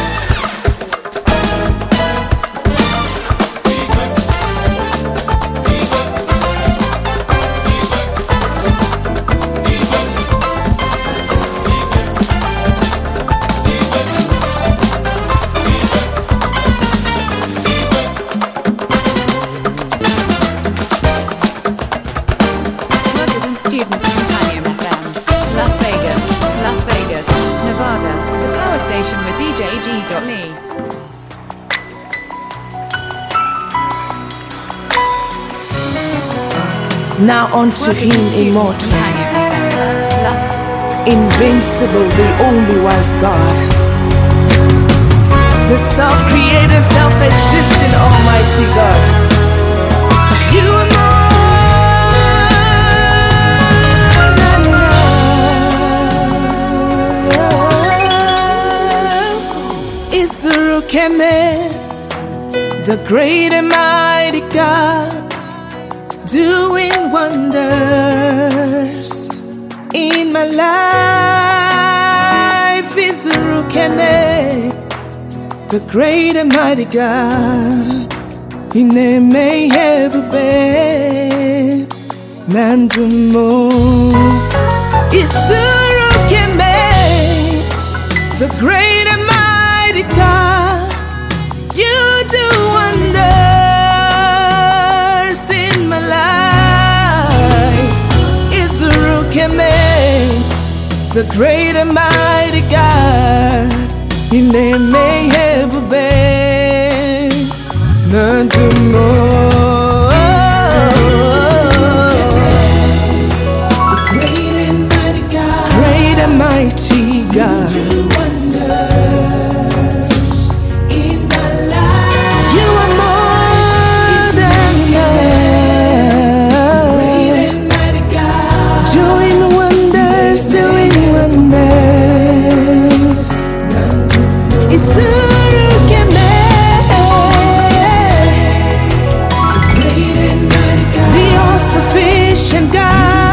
Now unto him immortal, invincible, the only wise God, the self-creator, self-existing almighty God. You are more Isuru Kemeth, the great and mighty God, doing wonders in my life. Is Rukeme, the great and mighty God. Ineme hebube nandumo. Is Rukeme, the great and mighty God. You do wonders in my life. Is Rukeme, the great and mighty God. Ineme hebube nandumo. The great and mighty God, great and mighty God, do wonders in my life. You are more than enough. Great and mighty God, doing wonders, doing wonders. It's Rukeme, the great and mighty God, the all-sufficient God.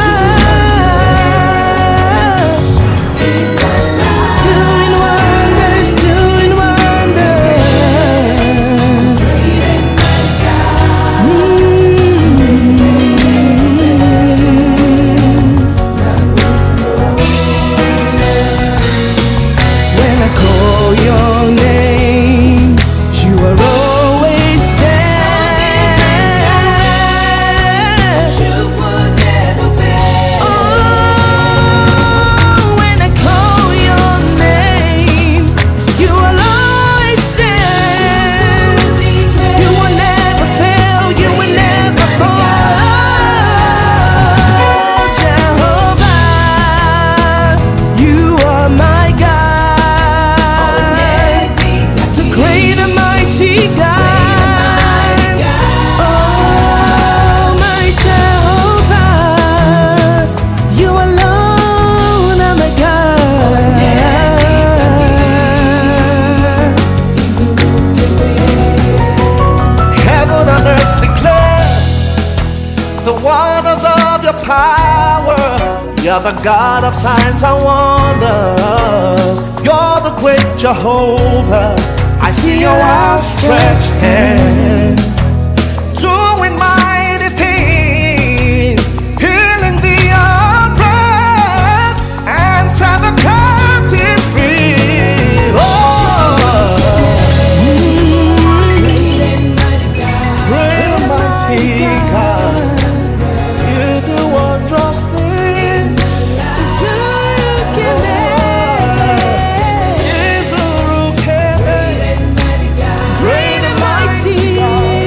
You're the God of signs and wonders. You're the great Jehovah. I see your outstretched hand, doing mighty things, healing the oppressed, and set the captives free. Oh, great and mighty God, great and mighty God, you do wondrous things. Great and mighty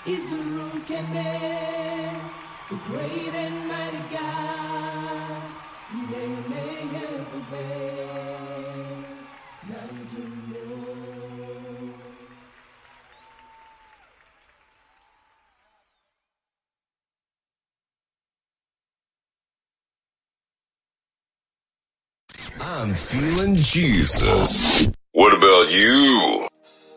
Izurukene, the great and mighty God. Inemeye bube, nandumo. I'm feeling Jesus. What about you?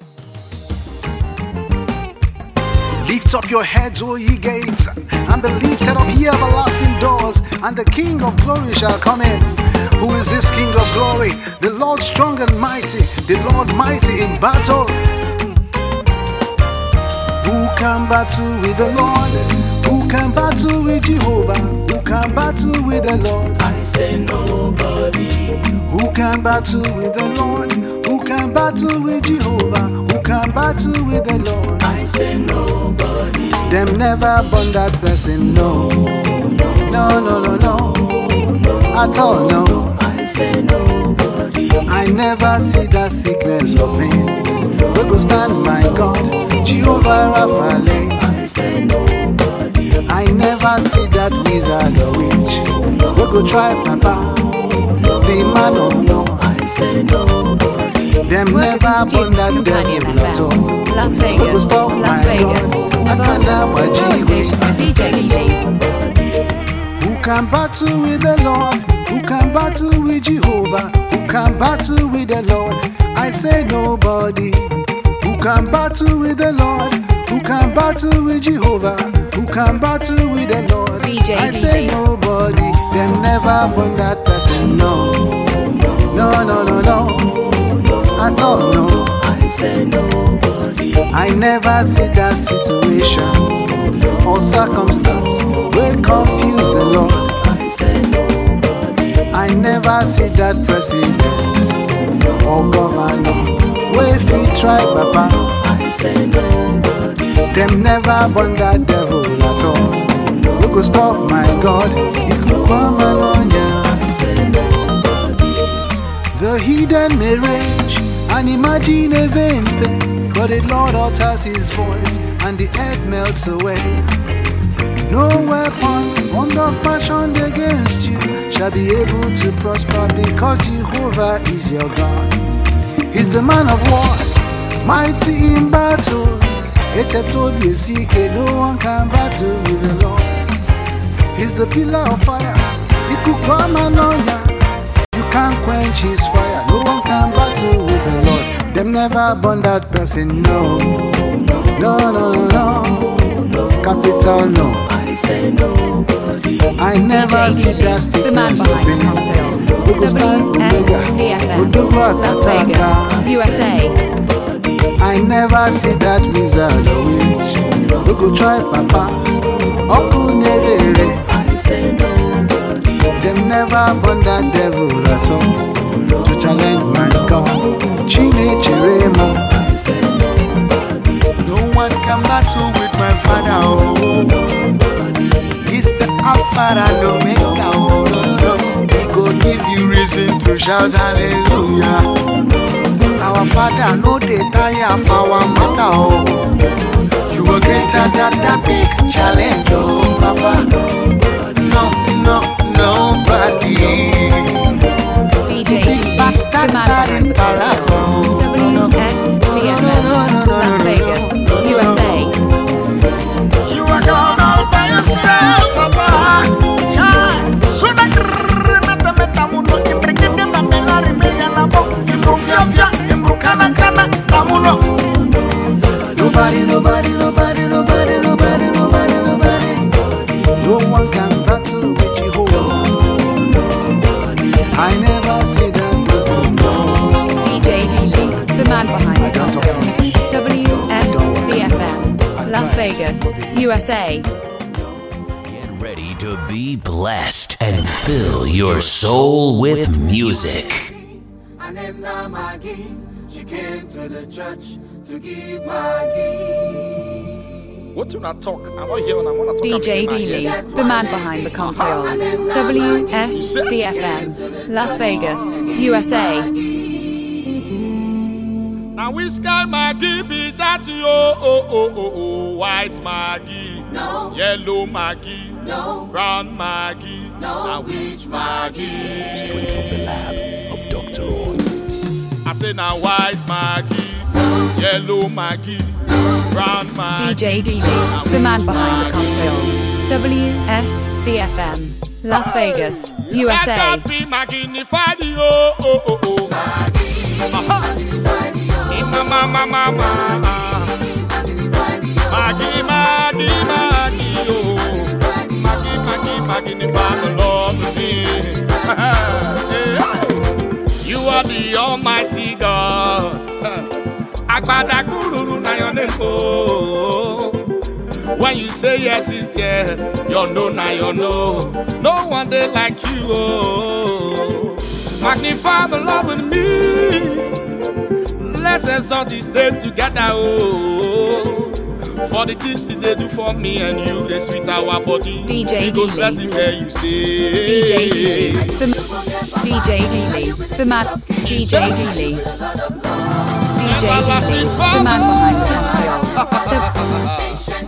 Lift up your heads, O ye gates, and be lifted up ye everlasting doors, and the King of glory shall come in. Who is this King of glory? The Lord strong and mighty, the Lord mighty in battle. Who can battle with the Lord? Who can battle with Jehovah? Who can battle with the Lord? I say nobody. Who can battle with the Lord? Who can battle with Jehovah? Who can battle with the Lord? I say nobody. Them never born that person, no. No, no, no, no. At all, no. I say nobody. I never see that sickness or pain. We go stand, my God, Jehovah Rapha. I say nobody. I never see that wizard or witch. We go try Papa, the man of war. I say nobody. Them Workers never and born that students, devil Companion at all. F M, Las We go Vegas, stop, Las my Vegas, God, Nevada, Akanda Power Wajiwe. Station, D J Lee. Who can battle with the Lord? Who can battle with Jehovah? Who can battle with the Lord? I say nobody. Who can battle with the Lord? Who can battle with Jehovah? Who can battle with the Lord? D J I say nobody. Them never born that person. No, no, no, no, no. At all, no. I say nobody. I never see that situation or circumstance will confuse the Lord. I say nobody. I never see that president or governor where if he try Papa. I say nobody. Them never born that devil at all. We could stop, my God. He could come along, yeah. I say nobody. The hidden may rage and imagine a vain thing, but the Lord utters his voice and the earth melts away. No weapon formed or fashioned against you shall be able to prosper, because Jehovah is your God. He's the man of war, mighty in battle. No one can battle with the Lord. He's the pillar of fire. He could come and on ya. You can't quench his fire. No one can battle with the Lord. Them never born that person, no. No, no, no, no. Capital, no. I say nobody. I never see that sickness of pain. We go stand Omega. We do what Las Vegas, U S A. I never see that wizard or witch. We go try Papa. Oku Nerere. I say nobody. Them never born that devil at all to challenge my God. Chine Chiremo. I say nobody. No one can battle with my Father. Oh, He's the Alpha and Omega. Oh, He go give you reason to shout hallelujah. Our Father, no they tire for our matter. Oh, you are greater than that big challenge. Oh, Papa. No, no, nobody. D J Lee, the man behind the console. W S D F M, Las Vegas, U S A. You are God all by yourself, Papa. Nobody, nobody, nobody, nobody, nobody, nobody, nobody. No one can battle with Jehovah. I never see that person. D J Lee, the man behind the console. W S D F M, Las Vegas, U S A. Get ready to be blessed and fill your soul with music. She came to the church to give Maggie. What you not talk? I'm not here and I want to talk. D J Lee, the man behind the console. W S D F M, Las Vegas, U S A. Now we sky Maggie be that. got oh oh oh oh oh white Maggie, no. Yellow Maggie, no. Brown Maggie, no. and which Maggie? Straight from the lab of Doctor Oil. I say now white Maggie, no. Yellow Maggie, no. Brown Maggie. D J Dealey, the man behind the console. W S C F M, Las Vegas, U S A. I got be magnified, oh oh oh oh. Mama, mama, mama. Maggie, Maggie, Maggie, oh. Maggie, Maggie, magnify the Lord with me. You are the Almighty God. Agbada guru na your name, oh. When you say yes is yes, your no na your no. No one day like you, oh. Magnify the Lord with me. Let's exalt his name together, oh. For the things he did do for me and you, they sweet our body. D J Dealey. Let him hear you say. D J Dealey. The D J Dealey. The man. D J Dealey. D J Dealey. The man behind the console.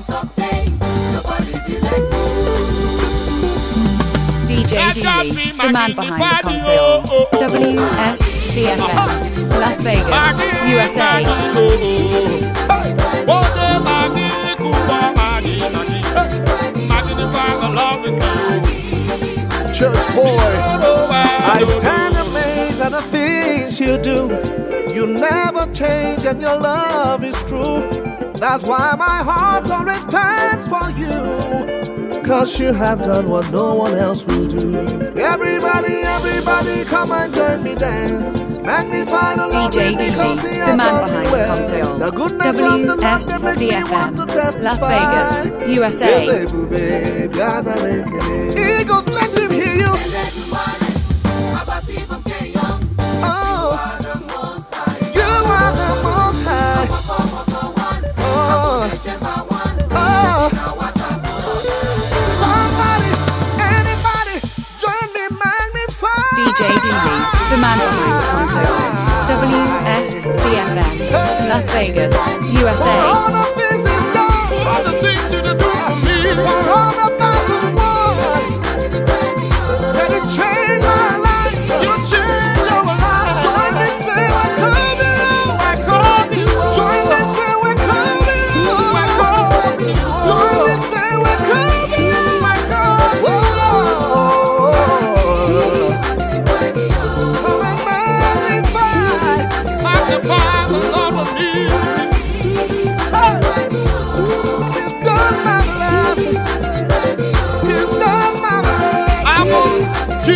D J Dealey. The man behind the console. W S C F M. Las Vegas, U S A. Church boy, I stand amazed at the things you do. You never change and your love is true. That's why my heart always pants for you. Cause you have done what no one else will do. Everybody, everybody come and join me dance. Magnify the Lord because he has done me well. The goodness of the Lord that makes me want to testify. Las Vegas, U S A. Eagles, let him hear you. Oh, you are the most high. Oh, oh. Somebody, anybody, join me, magnify. D J Dealey, the man behind the console. W S C F M, Las Vegas, U S A. All of this is done. For the things you do for me. For all the battles won. Said it changed my life. You changed our life. Join me, say we're coming. We're coming. Join me, say we're coming. We're coming. Join me, say we're coming. We're coming. Come and magnify. Magnify the Lord with me. Hey. He's done marvelous. He's done marvelous. I'm on. D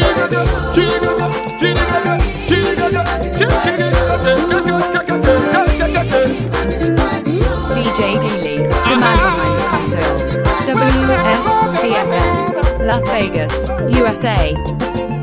J Dealey, the man behind the console. W S C F M, Las Vegas, U S A.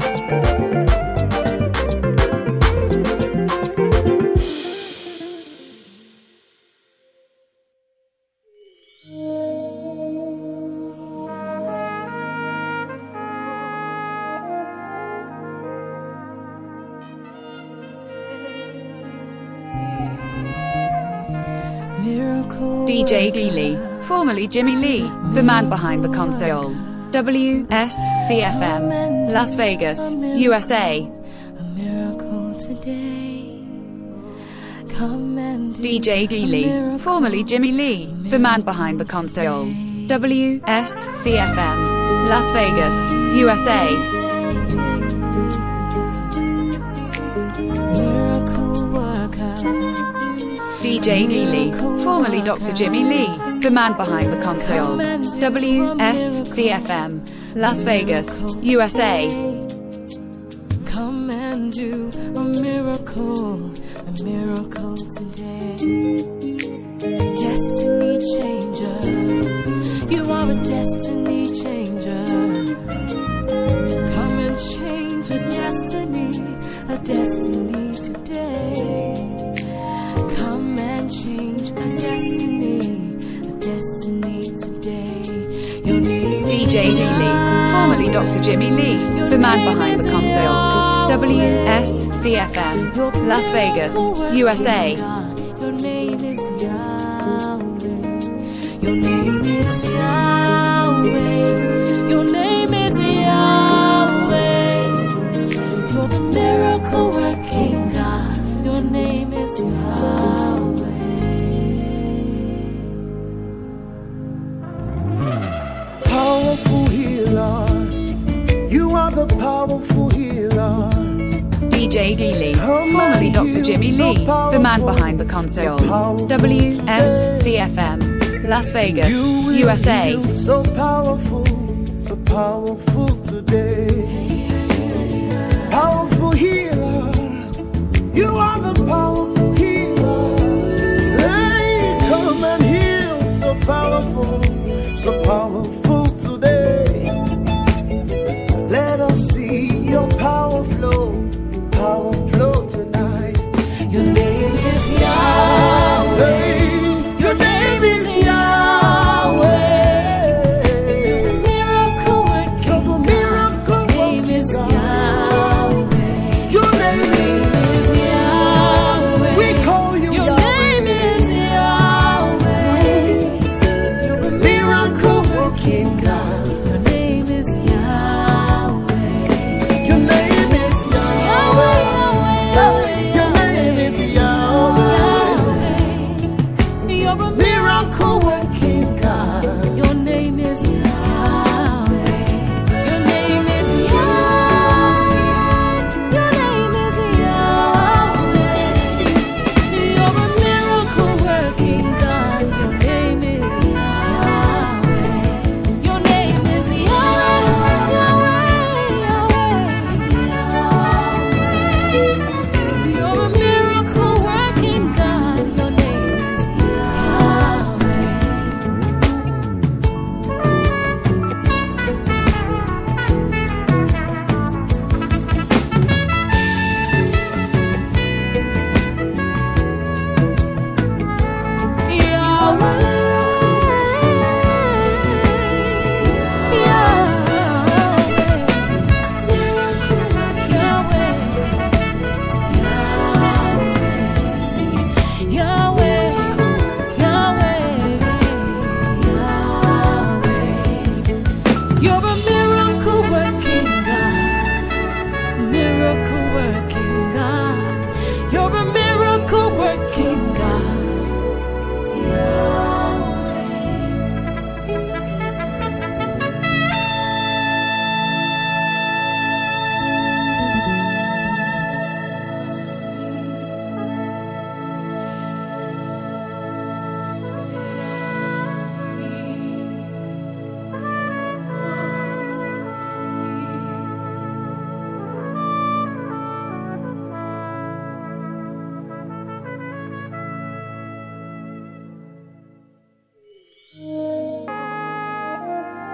D J Dealey, formerly Jimmy Lee, the man behind the console. W S C F M, Las Vegas, U S A. D J Dealey, formerly Jimmy Lee, the man behind the console. W S C F M, Las Vegas, U S A. D J Dealey, formerly Doctor Jimmy Lee, the man behind the console. W S C F M, Las Vegas, U S A. Come and do a miracle, a miracle today. Destiny changer, you are a destiny changer. Come and change a destiny, a destiny today. Come and change a destiny, a destiny today. Your name D J Dealey, formerly Doctor Jimmy Lee, the man behind the console. W S C F M, Las Vegas, U S A. Your name is God. powerful healer. D J Lee, formerly Doctor Jimmy Lee, the man behind the console. W S C F M, Las Vegas, U S A. So powerful, so powerful today. Powerful healer, you are the powerful healer. Hey, come and heal, so powerful, so powerful.